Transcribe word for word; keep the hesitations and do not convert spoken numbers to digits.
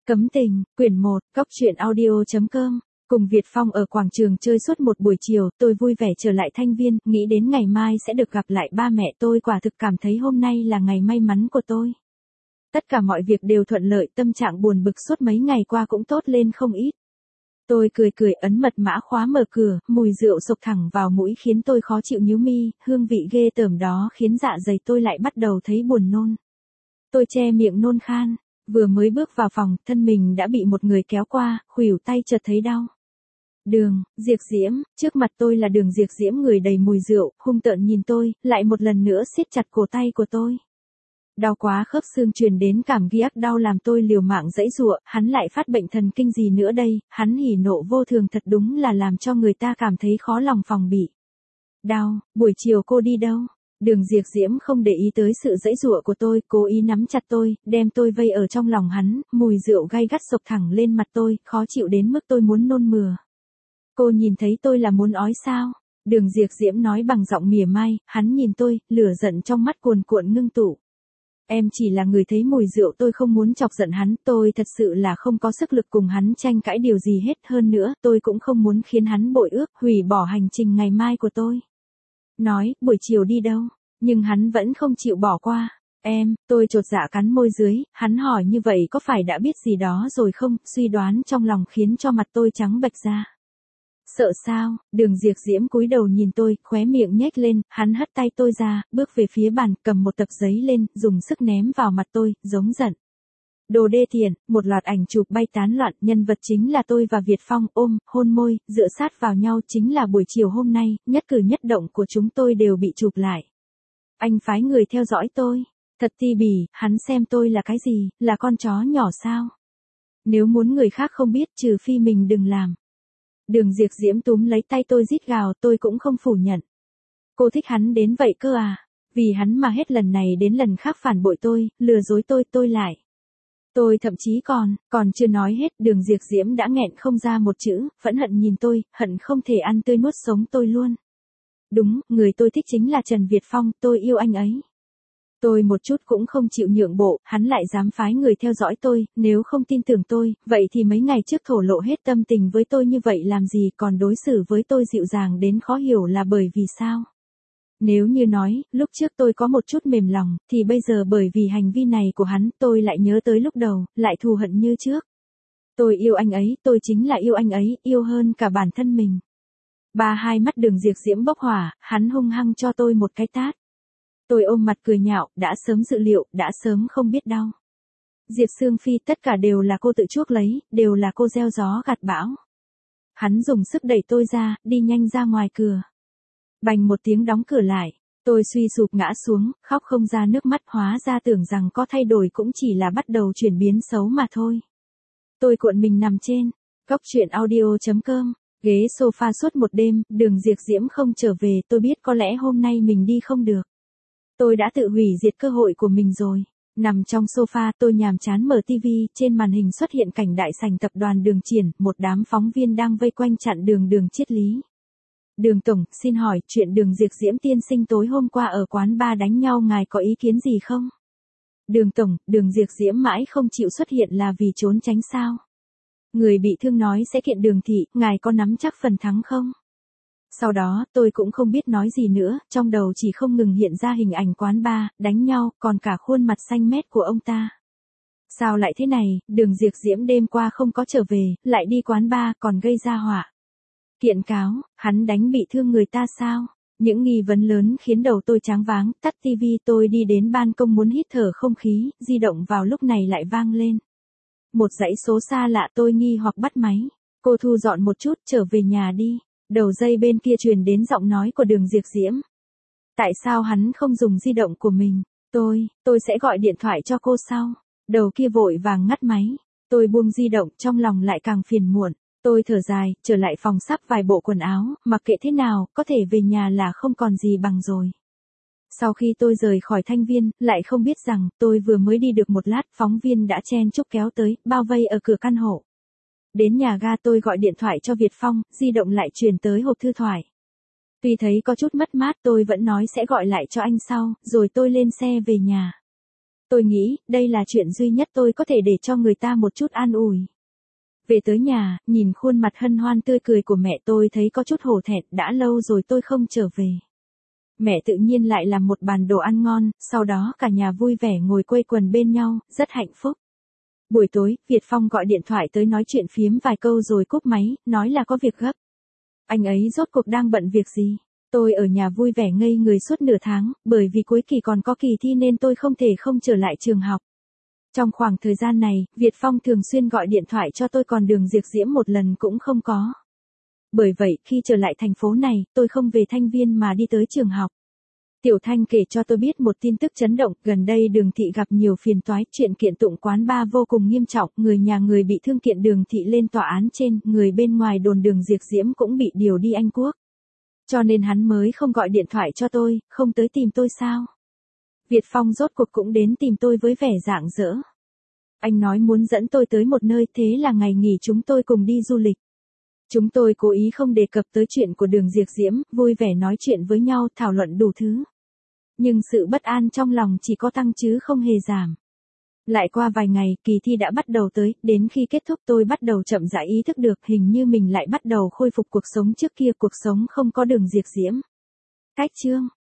Cấm tình, quyển một, cóc truyện audio.com. Cùng Việt Phong ở quảng trường chơi suốt một buổi chiều, tôi vui vẻ trở lại Thanh Viên, nghĩ đến ngày mai sẽ được gặp lại ba mẹ tôi, quả thực cảm thấy hôm nay là ngày may mắn của tôi. Tất cả mọi việc đều thuận lợi, tâm trạng buồn bực suốt mấy ngày qua cũng tốt lên không ít. Tôi cười cười ấn mật mã khóa mở cửa, mùi rượu sộc thẳng vào mũi khiến tôi khó chịu nhíu mi, hương vị ghê tởm đó khiến dạ dày tôi lại bắt đầu thấy buồn nôn. Tôi che miệng nôn khan. Vừa mới bước vào phòng, thân mình đã bị một người kéo qua, khuỷu tay chợt thấy đau. Đường, Diệp Diễm, trước mặt tôi là Đường Diệp Diễm, người đầy mùi rượu, hung tợn nhìn tôi, lại một lần nữa siết chặt cổ tay của tôi. Đau quá, khớp xương truyền đến cảm ghi ác đau làm tôi liều mạng giãy giụa, hắn lại phát bệnh thần kinh gì nữa đây, hắn hỉ nộ vô thường thật đúng là làm cho người ta cảm thấy khó lòng phòng bị. Đau, buổi chiều cô đi đâu? Đường Diệp Diễm không để ý tới sự giãy giụa của tôi, cố ý nắm chặt tôi, đem tôi vây ở trong lòng hắn, mùi rượu gay gắt sộc thẳng lên mặt tôi, khó chịu đến mức tôi muốn nôn mửa. Cô nhìn thấy tôi là muốn ói sao? Đường Diệp Diễm nói bằng giọng mỉa mai, hắn nhìn tôi, lửa giận trong mắt cuồn cuộn ngưng tụ. Em chỉ là người thấy mùi rượu, tôi không muốn chọc giận hắn, tôi thật sự là không có sức lực cùng hắn tranh cãi điều gì hết, hơn nữa, tôi cũng không muốn khiến hắn bội ước, hủy bỏ hành trình ngày mai của tôi. Nói, buổi chiều đi đâu? Nhưng hắn vẫn không chịu bỏ qua. Em, tôi chột dạ cắn môi dưới, hắn hỏi như vậy có phải đã biết gì đó rồi không, suy đoán trong lòng khiến cho mặt tôi trắng bệch ra. Sợ sao? Đường Diệp Diễm cúi đầu nhìn tôi, khóe miệng nhếch lên, hắn hất tay tôi ra, bước về phía bàn, cầm một tập giấy lên, dùng sức ném vào mặt tôi, giống giận. Đồ đê tiện, một loạt ảnh chụp bay tán loạn, nhân vật chính là tôi và Việt Phong, ôm, hôn môi, dựa sát vào nhau, chính là buổi chiều hôm nay, nhất cử nhất động của chúng tôi đều bị chụp lại. Anh phái người theo dõi tôi, thật ti bỉ, hắn xem tôi là cái gì, là con chó nhỏ sao? Nếu muốn người khác không biết, trừ phi mình đừng làm. Đường Diệp Diễm túm lấy tay tôi rít gào, tôi cũng không phủ nhận. Cô thích hắn đến vậy cơ à? Vì hắn mà hết lần này đến lần khác phản bội tôi, lừa dối tôi, tôi lại. Tôi thậm chí còn, còn chưa nói hết, Đường Diệp Diễm đã nghẹn không ra một chữ, phẫn hận nhìn tôi, hận không thể ăn tươi nuốt sống tôi luôn. Đúng, người tôi thích chính là Trần Việt Phong, tôi yêu anh ấy. Tôi một chút cũng không chịu nhượng bộ, hắn lại dám phái người theo dõi tôi, nếu không tin tưởng tôi, vậy thì mấy ngày trước thổ lộ hết tâm tình với tôi như vậy làm gì, còn đối xử với tôi dịu dàng đến khó hiểu là bởi vì sao? Nếu như nói, lúc trước tôi có một chút mềm lòng, thì bây giờ bởi vì hành vi này của hắn, tôi lại nhớ tới lúc đầu, lại thù hận như trước. Tôi yêu anh ấy, tôi chính là yêu anh ấy, yêu hơn cả bản thân mình. Ba hai mắt Đường Diệp Diễm bốc hỏa, hắn hung hăng cho tôi một cái tát. Tôi ôm mặt cười nhạo, đã sớm dự liệu, đã sớm không biết đau. Diệp Sương Phi, tất cả đều là cô tự chuốc lấy, đều là cô gieo gió gặt bão. Hắn dùng sức đẩy tôi ra, đi nhanh ra ngoài cửa. Bành một tiếng đóng cửa lại, tôi suy sụp ngã xuống, khóc không ra nước mắt, hóa ra tưởng rằng có thay đổi cũng chỉ là bắt đầu chuyển biến xấu mà thôi. Tôi cuộn mình nằm trên, cóc truyện audio.com. Ghế sofa suốt một đêm, Đường Diệp Diễm không trở về, tôi biết có lẽ hôm nay mình đi không được. Tôi đã tự hủy diệt cơ hội của mình rồi. Nằm trong sofa, tôi nhàm chán mở tivi, trên màn hình xuất hiện cảnh đại sảnh tập đoàn Đường Triển, một đám phóng viên đang vây quanh chặn đường Đường Triết Lý. Đường Tổng, xin hỏi, chuyện Đường Diệp Diễm tiên sinh tối hôm qua ở quán bar đánh nhau, ngài có ý kiến gì không? Đường Tổng, Đường Diệp Diễm mãi không chịu xuất hiện là vì trốn tránh sao? Người bị thương nói sẽ kiện Đường thị, ngài có nắm chắc phần thắng không? Sau đó, tôi cũng không biết nói gì nữa, trong đầu chỉ không ngừng hiện ra hình ảnh quán bar, đánh nhau, còn cả khuôn mặt xanh mét của ông ta. Sao lại thế này, Đường Diệp Diễm đêm qua không có trở về, lại đi quán bar, còn gây ra họa. Kiện cáo, hắn đánh bị thương người ta sao? Những nghi vấn lớn khiến đầu tôi choáng váng, tắt tivi, tôi đi đến ban công muốn hít thở không khí, di động vào lúc này lại vang lên. Một dãy số xa lạ, tôi nghi hoặc bắt máy. Cô thu dọn một chút, trở về nhà đi. Đầu dây bên kia truyền đến giọng nói của Đường Diệp Diễm. Tại sao hắn không dùng di động của mình? Tôi, tôi sẽ gọi điện thoại cho cô sau. Đầu kia vội vàng ngắt máy. Tôi buông di động, trong lòng lại càng phiền muộn. Tôi thở dài, trở lại phòng sắp vài bộ quần áo, mặc kệ thế nào, có thể về nhà là không còn gì bằng rồi. Sau khi tôi rời khỏi Thanh Viên, lại không biết rằng, tôi vừa mới đi được một lát, phóng viên đã chen chúc kéo tới, bao vây ở cửa căn hộ. Đến nhà ga tôi gọi điện thoại cho Việt Phong, di động lại truyền tới hộp thư thoại. Tuy thấy có chút mất mát, tôi vẫn nói sẽ gọi lại cho anh sau, rồi tôi lên xe về nhà. Tôi nghĩ, đây là chuyện duy nhất tôi có thể để cho người ta một chút an ủi. Về tới nhà, nhìn khuôn mặt hân hoan tươi cười của mẹ tôi thấy có chút hổ thẹn, đã lâu rồi tôi không trở về. Mẹ tự nhiên lại làm một bàn đồ ăn ngon, sau đó cả nhà vui vẻ ngồi quây quần bên nhau, rất hạnh phúc. Buổi tối, Việt Phong gọi điện thoại tới nói chuyện phiếm vài câu rồi cúp máy, nói là có việc gấp. Anh ấy rốt cuộc đang bận việc gì? Tôi ở nhà vui vẻ ngây người suốt nửa tháng, bởi vì cuối kỳ còn có kỳ thi nên tôi không thể không trở lại trường học. Trong khoảng thời gian này, Việt Phong thường xuyên gọi điện thoại cho tôi còn Đường Diệp Diễm một lần cũng không có. Bởi vậy, khi trở lại thành phố này, tôi không về Thanh Viên mà đi tới trường học. Tiểu Thanh kể cho tôi biết một tin tức chấn động, gần đây Đường Thị gặp nhiều phiền toái, chuyện kiện tụng quán bar vô cùng nghiêm trọng, người nhà người bị thương kiện Đường Thị lên tòa án trên, người bên ngoài đồn Đường Diệp Diễm cũng bị điều đi Anh Quốc. Cho nên hắn mới không gọi điện thoại cho tôi, không tới tìm tôi sao? Việt Phong rốt cuộc cũng đến tìm tôi với vẻ rạng rỡ. Anh nói muốn dẫn tôi tới một nơi, thế là ngày nghỉ chúng tôi cùng đi du lịch. Chúng tôi cố ý không đề cập tới chuyện của Đường Diệp Diễm, vui vẻ nói chuyện với nhau, thảo luận đủ thứ. Nhưng sự bất an trong lòng chỉ có tăng chứ không hề giảm. Lại qua vài ngày, kỳ thi đã bắt đầu tới, đến khi kết thúc tôi bắt đầu chậm rãi ý thức được hình như mình lại bắt đầu khôi phục cuộc sống trước kia, cuộc sống không có Đường Diệp Diễm. Cách chương